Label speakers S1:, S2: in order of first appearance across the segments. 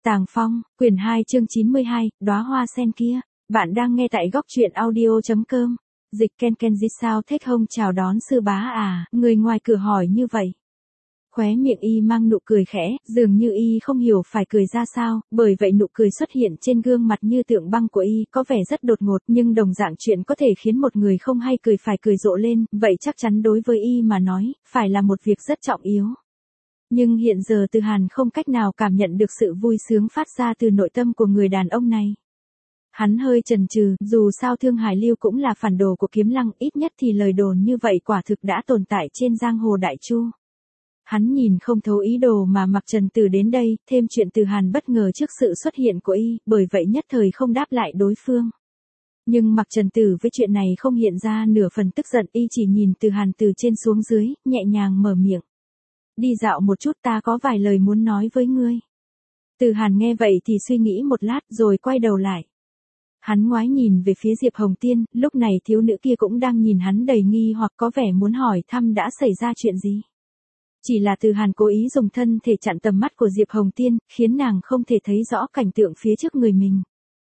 S1: Tàng Phong, quyển 2 chương 92, đóa hoa sen kia. Bạn đang nghe tại góc truyện audio.com. Dịch Ken Ken Di sao thích hông chào đón sư bá à, người ngoài cửa hỏi như vậy. Khóe miệng y mang nụ cười khẽ, dường như y không hiểu phải cười ra sao, bởi vậy nụ cười xuất hiện trên gương mặt như tượng băng của y, có vẻ rất đột ngột, nhưng đồng dạng chuyện có thể khiến một người không hay cười phải cười rộ lên, vậy chắc chắn đối với y mà nói, phải là một việc rất trọng yếu. Nhưng hiện giờ Từ Hàn không cách nào cảm nhận được sự vui sướng phát ra từ nội tâm của người đàn ông này. Hắn hơi chần chừ, dù sao Thương Hải Lưu cũng là phản đồ của Kiếm Lăng, ít nhất thì lời đồn như vậy quả thực đã tồn tại trên giang hồ Đại Chu. Hắn nhìn không thấu ý đồ mà Mạc Trần Tử đến đây, thêm chuyện Từ Hàn bất ngờ trước sự xuất hiện của y, bởi vậy nhất thời không đáp lại đối phương. Nhưng Mạc Trần Tử với chuyện này không hiện ra nửa phần tức giận, y chỉ nhìn Từ Hàn từ trên xuống dưới, nhẹ nhàng mở miệng. Đi dạo một chút, ta có vài lời muốn nói với ngươi. Từ Hàn nghe vậy thì suy nghĩ một lát rồi quay đầu lại. Hắn ngoái nhìn về phía Diệp Hồng Tiên, lúc này thiếu nữ kia cũng đang nhìn hắn đầy nghi hoặc có vẻ muốn hỏi thăm đã xảy ra chuyện gì. Chỉ là Từ Hàn cố ý dùng thân thể chặn tầm mắt của Diệp Hồng Tiên, khiến nàng không thể thấy rõ cảnh tượng phía trước người mình.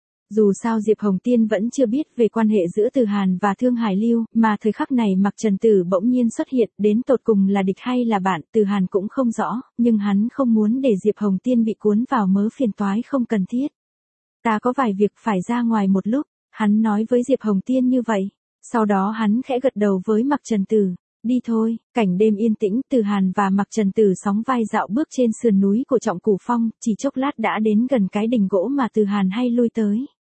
S1: Dù sao Diệp Hồng Tiên vẫn chưa biết về quan hệ giữa Từ Hàn và Thương Hải Lưu, mà thời khắc này Mạc Trần Tử bỗng nhiên xuất hiện, đến tột cùng là địch hay là bạn, Từ Hàn cũng không rõ, nhưng hắn không muốn để Diệp Hồng Tiên bị cuốn vào mớ phiền toái không cần thiết. Ta có vài việc phải ra ngoài một lúc, hắn nói với Diệp Hồng Tiên như vậy. Sau đó hắn khẽ gật đầu với Mạc Trần Tử. Đi thôi, cảnh đêm yên tĩnh, Từ Hàn và Mạc Trần Tử sóng vai dạo bước trên sườn núi của Trọng Cửu Phong, chỉ chốc lát đã đến gần cái đình gỗ mà Từ Hàn hay lui tới.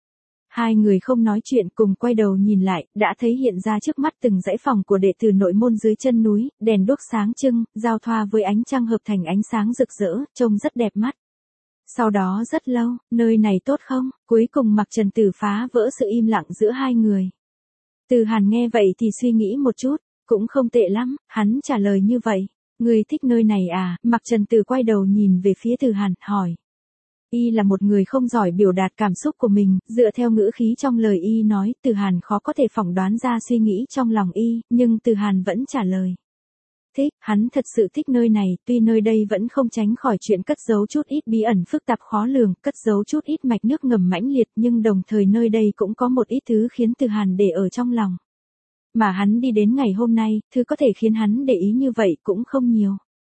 S1: Hai người không nói chuyện cùng quay đầu nhìn lại, đã thấy hiện ra trước mắt từng dãy phòng của đệ tử nội môn dưới chân núi, đèn đuốc sáng trưng, giao thoa với ánh trăng hợp thành ánh sáng rực rỡ, trông rất đẹp mắt. Sau đó rất lâu, nơi này tốt không? Cuối cùng Mạc Trần Tử phá vỡ sự im lặng giữa hai người. Từ Hàn nghe vậy thì suy nghĩ một chút, cũng không tệ lắm, hắn trả lời như vậy. Người thích nơi này à? Mạc Trần Tử quay đầu nhìn về phía Từ Hàn, hỏi. Y là một người không giỏi biểu đạt cảm xúc của mình, dựa theo ngữ khí trong lời y nói, Từ Hàn khó có thể phỏng đoán ra suy nghĩ trong lòng y, nhưng Từ Hàn vẫn trả lời. Thích, hắn thật sự thích nơi này, tuy nơi đây vẫn không tránh khỏi chuyện cất giấu chút ít bí ẩn phức tạp khó lường, cất giấu chút ít mạch nước ngầm mãnh liệt, nhưng đồng thời nơi đây cũng có một ít thứ khiến Từ Hàn để ở trong lòng. Mà hắn đi đến ngày hôm nay, thứ có thể khiến hắn để ý như vậy cũng không nhiều.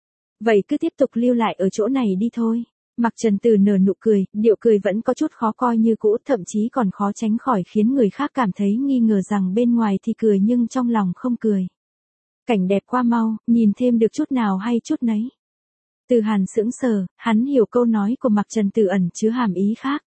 S1: Vậy cứ tiếp tục lưu lại ở chỗ này đi thôi. Mạc Trần Tử nở nụ cười, điệu cười vẫn có chút khó coi như cũ, thậm chí còn khó tránh khỏi khiến người khác cảm thấy nghi ngờ rằng bên ngoài thì cười nhưng trong lòng không cười. Cảnh đẹp qua mau, nhìn thêm được chút nào hay chút nấy. Từ Hàn sững sờ, hắn hiểu câu nói của Mạc Trần Tử ẩn chứa hàm ý khác.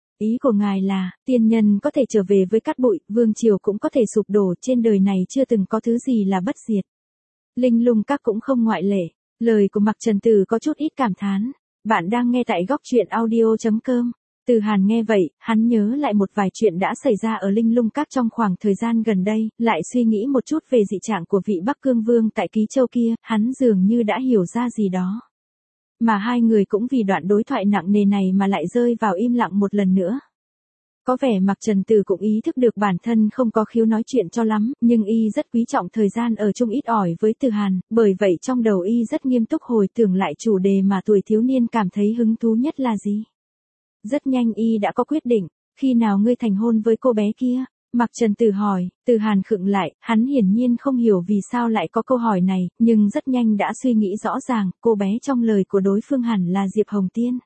S1: Ý của ngài là, tiên nhân có thể trở về với cát bụi, vương triều cũng có thể sụp đổ, trên đời này chưa từng có thứ gì là bất diệt. Linh Lung Các cũng không ngoại lệ. Lời của Mạc Trần Tử có chút ít cảm thán. Bạn đang nghe tại góc truyện audio.com. Từ Hàn nghe vậy, hắn nhớ lại một vài chuyện đã xảy ra ở Linh Lung Các trong khoảng thời gian gần đây, lại suy nghĩ một chút về dị trạng của vị Bắc Cương Vương tại Ký Châu kia, hắn dường như đã hiểu ra gì đó. Mà hai người cũng vì đoạn đối thoại nặng nề này mà lại rơi vào im lặng một lần nữa. Có vẻ Mạc Trần Tử cũng ý thức được bản thân không có khiếu nói chuyện cho lắm, nhưng y rất quý trọng thời gian ở chung ít ỏi với Từ Hàn, bởi vậy trong đầu y rất nghiêm túc hồi tưởng lại chủ đề mà tuổi thiếu niên cảm thấy hứng thú nhất là gì. Rất nhanh y đã có quyết định, khi nào ngươi thành hôn với cô bé kia? Mạc Trần Tử hỏi. Từ Hàn khựng lại, hắn hiển nhiên không hiểu vì sao lại có câu hỏi này, nhưng rất nhanh đã suy nghĩ rõ ràng, cô bé trong lời của đối phương hẳn là Diệp Hồng Tiên.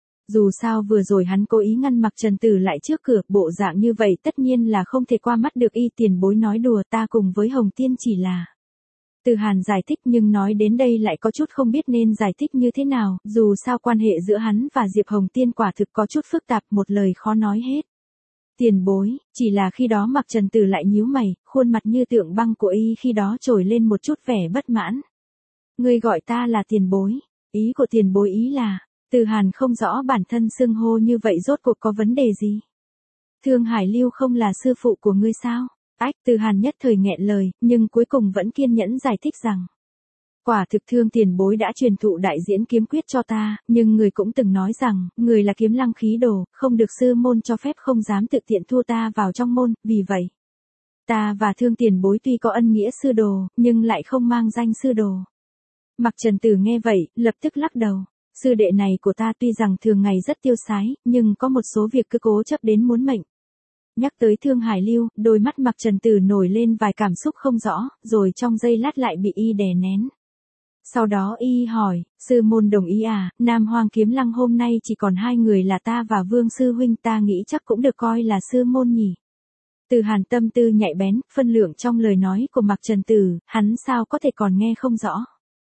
S1: Dù sao vừa rồi hắn cố ý ngăn Mạc Trần Tử lại trước cửa, bộ dạng như vậy tất nhiên là không thể qua mắt được y. Tiền bối nói đùa, ta cùng với Hồng Tiên chỉ là. Từ Hàn giải thích nhưng nói đến đây lại có chút không biết nên giải thích như thế nào, dù sao quan hệ giữa hắn và Diệp Hồng Tiên quả thực có chút phức tạp, một lời khó nói hết. Tiền bối, chỉ là khi đó Mạc Trần Tử lại nhíu mày, khuôn mặt như tượng băng của y khi đó trồi lên một chút vẻ bất mãn. Ngươi gọi ta là tiền bối, ý của tiền bối ý là. Từ Hàn không rõ bản thân xưng hô như vậy rốt cuộc có vấn đề gì. Thương Hải Lưu không là sư phụ của ngươi sao? Từ Hàn nhất thời nghẹn lời, nhưng cuối cùng vẫn kiên nhẫn giải thích rằng. Quả thực Thương tiền bối đã truyền thụ đại diễn kiếm quyết cho ta, nhưng người cũng từng nói rằng, người là Kiếm Lăng khí đồ, không được sư môn cho phép không dám tự tiện thua ta vào trong môn, vì vậy. Ta và Thương tiền bối tuy có ân nghĩa sư đồ, nhưng lại không mang danh sư đồ. Mạc Trần Tử nghe vậy, lập tức lắc đầu. Sư đệ này của ta tuy rằng thường ngày rất tiêu sái, nhưng có một số việc cứ cố chấp đến muốn mệnh. Nhắc tới Thương Hải Lưu, đôi mắt Mạc Trần Tử nổi lên vài cảm xúc không rõ, rồi trong giây lát lại bị y đè nén. Sau đó y hỏi, sư môn đồng ý à, Nam Hoang Kiếm Lăng hôm nay chỉ còn 2 người là ta và Vương sư huynh, ta nghĩ chắc cũng được coi là sư môn nhỉ. Từ Hàn tâm tư nhạy bén, phân lượng trong lời nói của Mạc Trần Tử, hắn sao có thể còn nghe không rõ.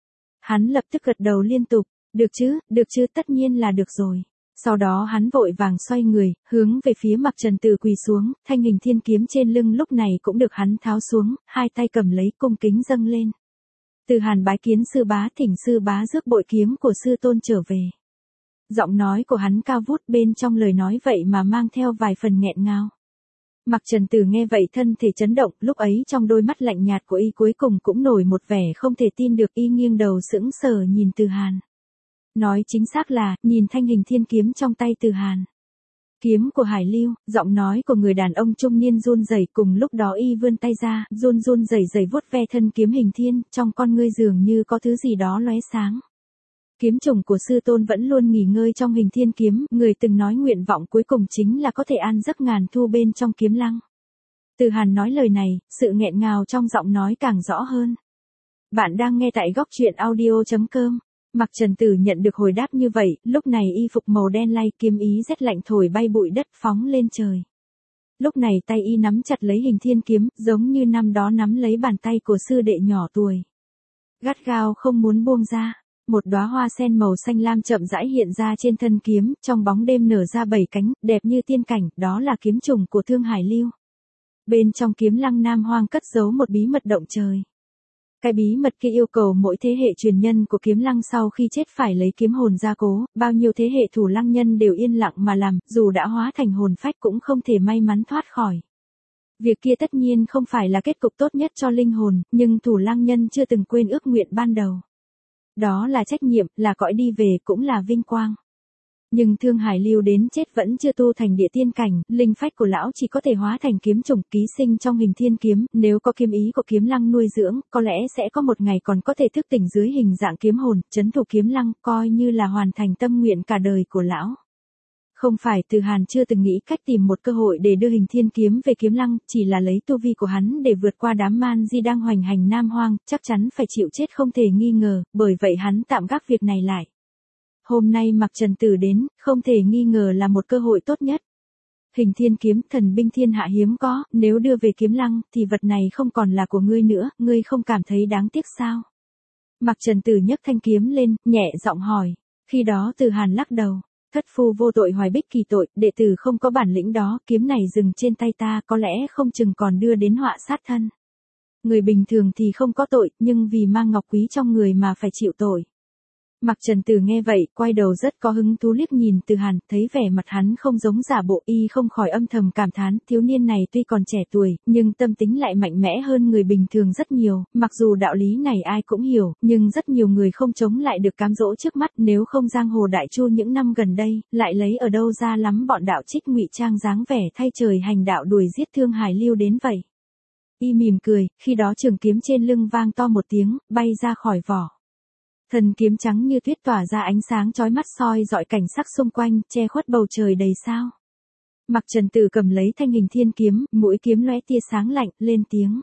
S1: Hắn lập tức gật đầu liên tục, được chứ, tất nhiên là được rồi. Sau đó hắn vội vàng xoay người, hướng về phía Mạc Trần Tử quỳ xuống, thanh hình thiên kiếm trên lưng lúc này cũng được hắn tháo xuống, hai tay cầm lấy cung kính dâng lên. Từ Hàn bái kiến sư bá, thỉnh sư bá rước bội kiếm của sư tôn trở về. Giọng nói của hắn cao vút, bên trong lời nói vậy mà mang theo vài phần nghẹn ngào. Mạc Trần Tử nghe vậy thân thể chấn động, lúc ấy trong đôi mắt lạnh nhạt của y cuối cùng cũng nổi một vẻ không thể tin được, y nghiêng đầu sững sờ nhìn Từ Hàn. Nói chính xác là, nhìn thanh hình thiên kiếm trong tay Từ Hàn. Kiếm của Hải Lưu, giọng nói của người đàn ông trung niên run rẩy, cùng lúc đó y vươn tay ra, run rẩy vuốt ve thân kiếm hình thiên, trong con ngươi dường như có thứ gì đó lóe sáng. Kiếm chủng của sư tôn vẫn luôn nghỉ ngơi trong hình thiên kiếm, người từng nói nguyện vọng cuối cùng chính là có thể an giấc ngàn thu bên trong kiếm lăng. Từ Hàn nói lời này, sự nghẹn ngào trong giọng nói càng rõ hơn. Bạn đang nghe tại góc truyện audio.com. Mạc Trần Tử nhận được hồi đáp như vậy, lúc này y phục màu đen lay, kiếm ý rét lạnh thổi bay bụi đất phóng lên trời. Lúc này tay y nắm chặt lấy hình thiên kiếm, giống như năm đó nắm lấy bàn tay của sư đệ nhỏ tuổi. Gắt gao không muốn buông ra. Một đóa hoa sen màu xanh lam chậm rãi hiện ra trên thân kiếm, trong bóng đêm nở ra 7 cánh, đẹp như tiên cảnh, đó là kiếm chủng của Thương Hải Lưu. Bên trong kiếm lăng Nam Hoang cất giấu một bí mật động trời. Cái bí mật kia yêu cầu mỗi thế hệ truyền nhân của kiếm lăng sau khi chết phải lấy kiếm hồn gia cố, bao nhiêu thế hệ thủ lăng nhân đều yên lặng mà làm, dù đã hóa thành hồn phách cũng không thể may mắn thoát khỏi. Việc kia tất nhiên không phải là kết cục tốt nhất cho linh hồn, nhưng thủ lăng nhân chưa từng quên ước nguyện ban đầu. Đó là trách nhiệm, là cõi đi về, cũng là vinh quang. Nhưng Thương Hải Lưu đến chết vẫn chưa tu thành địa tiên cảnh, linh phách của lão chỉ có thể hóa thành kiếm chủng ký sinh trong hình thiên kiếm, nếu có kiếm ý của kiếm lăng nuôi dưỡng, có lẽ sẽ có một ngày còn có thể thức tỉnh dưới hình dạng kiếm hồn, trấn thủ kiếm lăng, coi như là hoàn thành tâm nguyện cả đời của lão. Không phải Từ Hàn chưa từng nghĩ cách tìm một cơ hội để đưa hình thiên kiếm về kiếm lăng, chỉ là lấy tu vi của hắn để vượt qua đám man di đang hoành hành Nam Hoang, chắc chắn phải chịu chết không thể nghi ngờ, bởi vậy hắn tạm gác việc này lại. Hôm nay Mạc Trần Tử đến, không thể nghi ngờ là một cơ hội tốt nhất. Hình thiên kiếm, thần binh thiên hạ hiếm có, nếu đưa về kiếm lăng, thì vật này không còn là của ngươi nữa, ngươi không cảm thấy đáng tiếc sao? Mạc Trần Tử nhấc thanh kiếm lên, nhẹ giọng hỏi. Khi đó Từ Hàn lắc đầu. Thất phu vô tội hoài bích kỳ tội, đệ tử không có bản lĩnh đó, kiếm này dừng trên tay ta có lẽ không chừng còn đưa đến họa sát thân. Người bình thường thì không có tội, nhưng vì mang ngọc quý trong người mà phải chịu tội. Mạc Trần Tử nghe vậy, quay đầu rất có hứng thú liếc nhìn Từ Hàn, thấy vẻ mặt hắn không giống giả bộ, y không khỏi âm thầm cảm thán, thiếu niên này tuy còn trẻ tuổi, nhưng tâm tính lại mạnh mẽ hơn người bình thường rất nhiều, mặc dù đạo lý này ai cũng hiểu, nhưng rất nhiều người không chống lại được cám dỗ trước mắt, nếu không giang hồ đại chu những năm gần đây, lại lấy ở đâu ra lắm bọn đạo trích ngụy trang dáng vẻ thay trời hành đạo đuổi giết Thương Hải Lưu đến vậy. Y mỉm cười, khi đó trường kiếm trên lưng vang to một tiếng, bay ra khỏi vỏ. Thần kiếm trắng như tuyết tỏa ra ánh sáng chói mắt soi dọi cảnh sắc xung quanh, che khuất bầu trời đầy sao. Mạc Trần Tử cầm lấy thanh hình thiên kiếm, mũi kiếm lóe tia sáng lạnh, lên tiếng.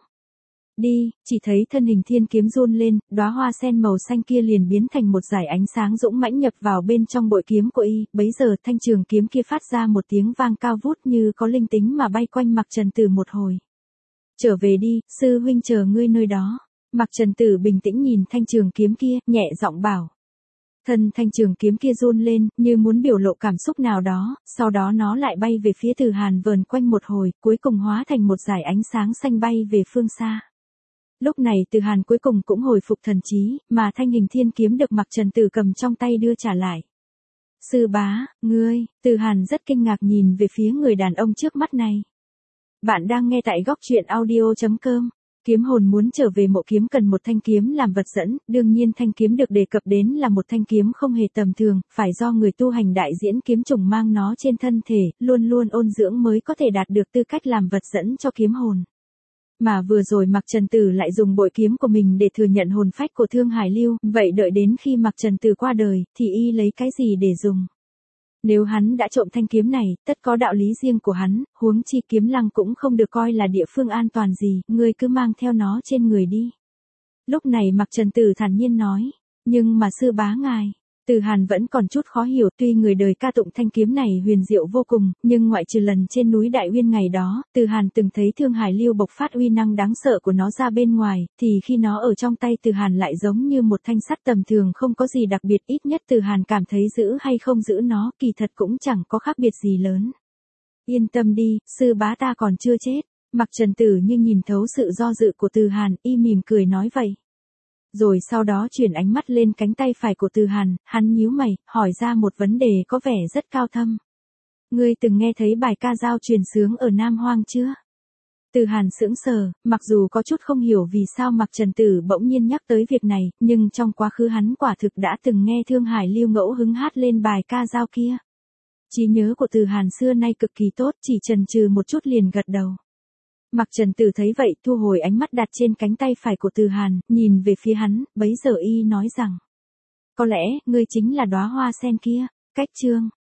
S1: Đi, chỉ thấy thân hình thiên kiếm run lên, đóa hoa sen màu xanh kia liền biến thành một dải ánh sáng dũng mãnh nhập vào bên trong bội kiếm của y, bấy giờ thanh trường kiếm kia phát ra một tiếng vang cao vút như có linh tính mà bay quanh Mạc Trần Tử một hồi. Trở về đi, sư huynh chờ ngươi nơi đó. Mạc Trần Tử bình tĩnh nhìn thanh trường kiếm kia, nhẹ giọng bảo. Thân thanh trường kiếm kia run lên, như muốn biểu lộ cảm xúc nào đó, sau đó nó lại bay về phía Từ Hàn vờn quanh một hồi, cuối cùng hóa thành một dải ánh sáng xanh bay về phương xa. Lúc này Từ Hàn cuối cùng cũng hồi phục thần trí, mà thanh hình thiên kiếm được Mạc Trần Tử cầm trong tay đưa trả lại. Sư bá, ngươi, Từ Hàn rất kinh ngạc nhìn về phía người đàn ông trước mắt này. Bạn đang nghe tại góc truyện audio.com. Kiếm hồn muốn trở về mộ kiếm cần một thanh kiếm làm vật dẫn, đương nhiên thanh kiếm được đề cập đến là một thanh kiếm không hề tầm thường, phải do người tu hành đại diễn kiếm chủng mang nó trên thân thể, luôn luôn ôn dưỡng mới có thể đạt được tư cách làm vật dẫn cho kiếm hồn. Mà vừa rồi Mạc Trần Tử lại dùng bội kiếm của mình để thừa nhận hồn phách của Thương Hải Lưu, vậy đợi đến khi Mạc Trần Tử qua đời, thì y lấy cái gì để dùng? Nếu hắn đã trộm thanh kiếm này, tất có đạo lý riêng của hắn, huống chi Kiếm Lăng cũng không được coi là địa phương an toàn gì, ngươi cứ mang theo nó trên người đi. Lúc này Mạc Trần Tử thản nhiên nói, nhưng mà sư bá ngài. Từ Hàn vẫn còn chút khó hiểu, tuy người đời ca tụng thanh kiếm này huyền diệu vô cùng, nhưng ngoại trừ lần trên núi Đại Uyên ngày đó, Từ Hàn từng thấy Thương Hải Lưu bộc phát uy năng đáng sợ của nó ra bên ngoài, thì khi nó ở trong tay Từ Hàn lại giống như một thanh sắt tầm thường, không có gì đặc biệt, ít nhất Từ Hàn cảm thấy giữ hay không giữ nó, kỳ thật cũng chẳng có khác biệt gì lớn. Yên tâm đi, sư bá ta còn chưa chết. Mạc Trần Tử như nhìn thấu sự do dự của Từ Hàn, y mỉm cười nói vậy. Rồi sau đó chuyển ánh mắt lên cánh tay phải của Từ Hàn, hắn nhíu mày, hỏi ra một vấn đề có vẻ rất cao thâm. Ngươi từng nghe thấy bài ca dao truyền xướng ở Nam Hoang chưa? Từ Hàn sững sờ, mặc dù có chút không hiểu vì sao Mạc Trần Tử bỗng nhiên nhắc tới việc này, nhưng trong quá khứ hắn quả thực đã từng nghe Thương Hải Lưu ngẫu hứng hát lên bài ca dao kia. Trí nhớ của Từ Hàn xưa nay cực kỳ tốt, chỉ chần chừ một chút liền gật đầu. Mạc Trần Tử thấy vậy, thu hồi ánh mắt đặt trên cánh tay phải của Từ Hàn, nhìn về phía hắn, bấy giờ y nói rằng. Có lẽ, ngươi chính là đóa hoa sen kia. Cách chương.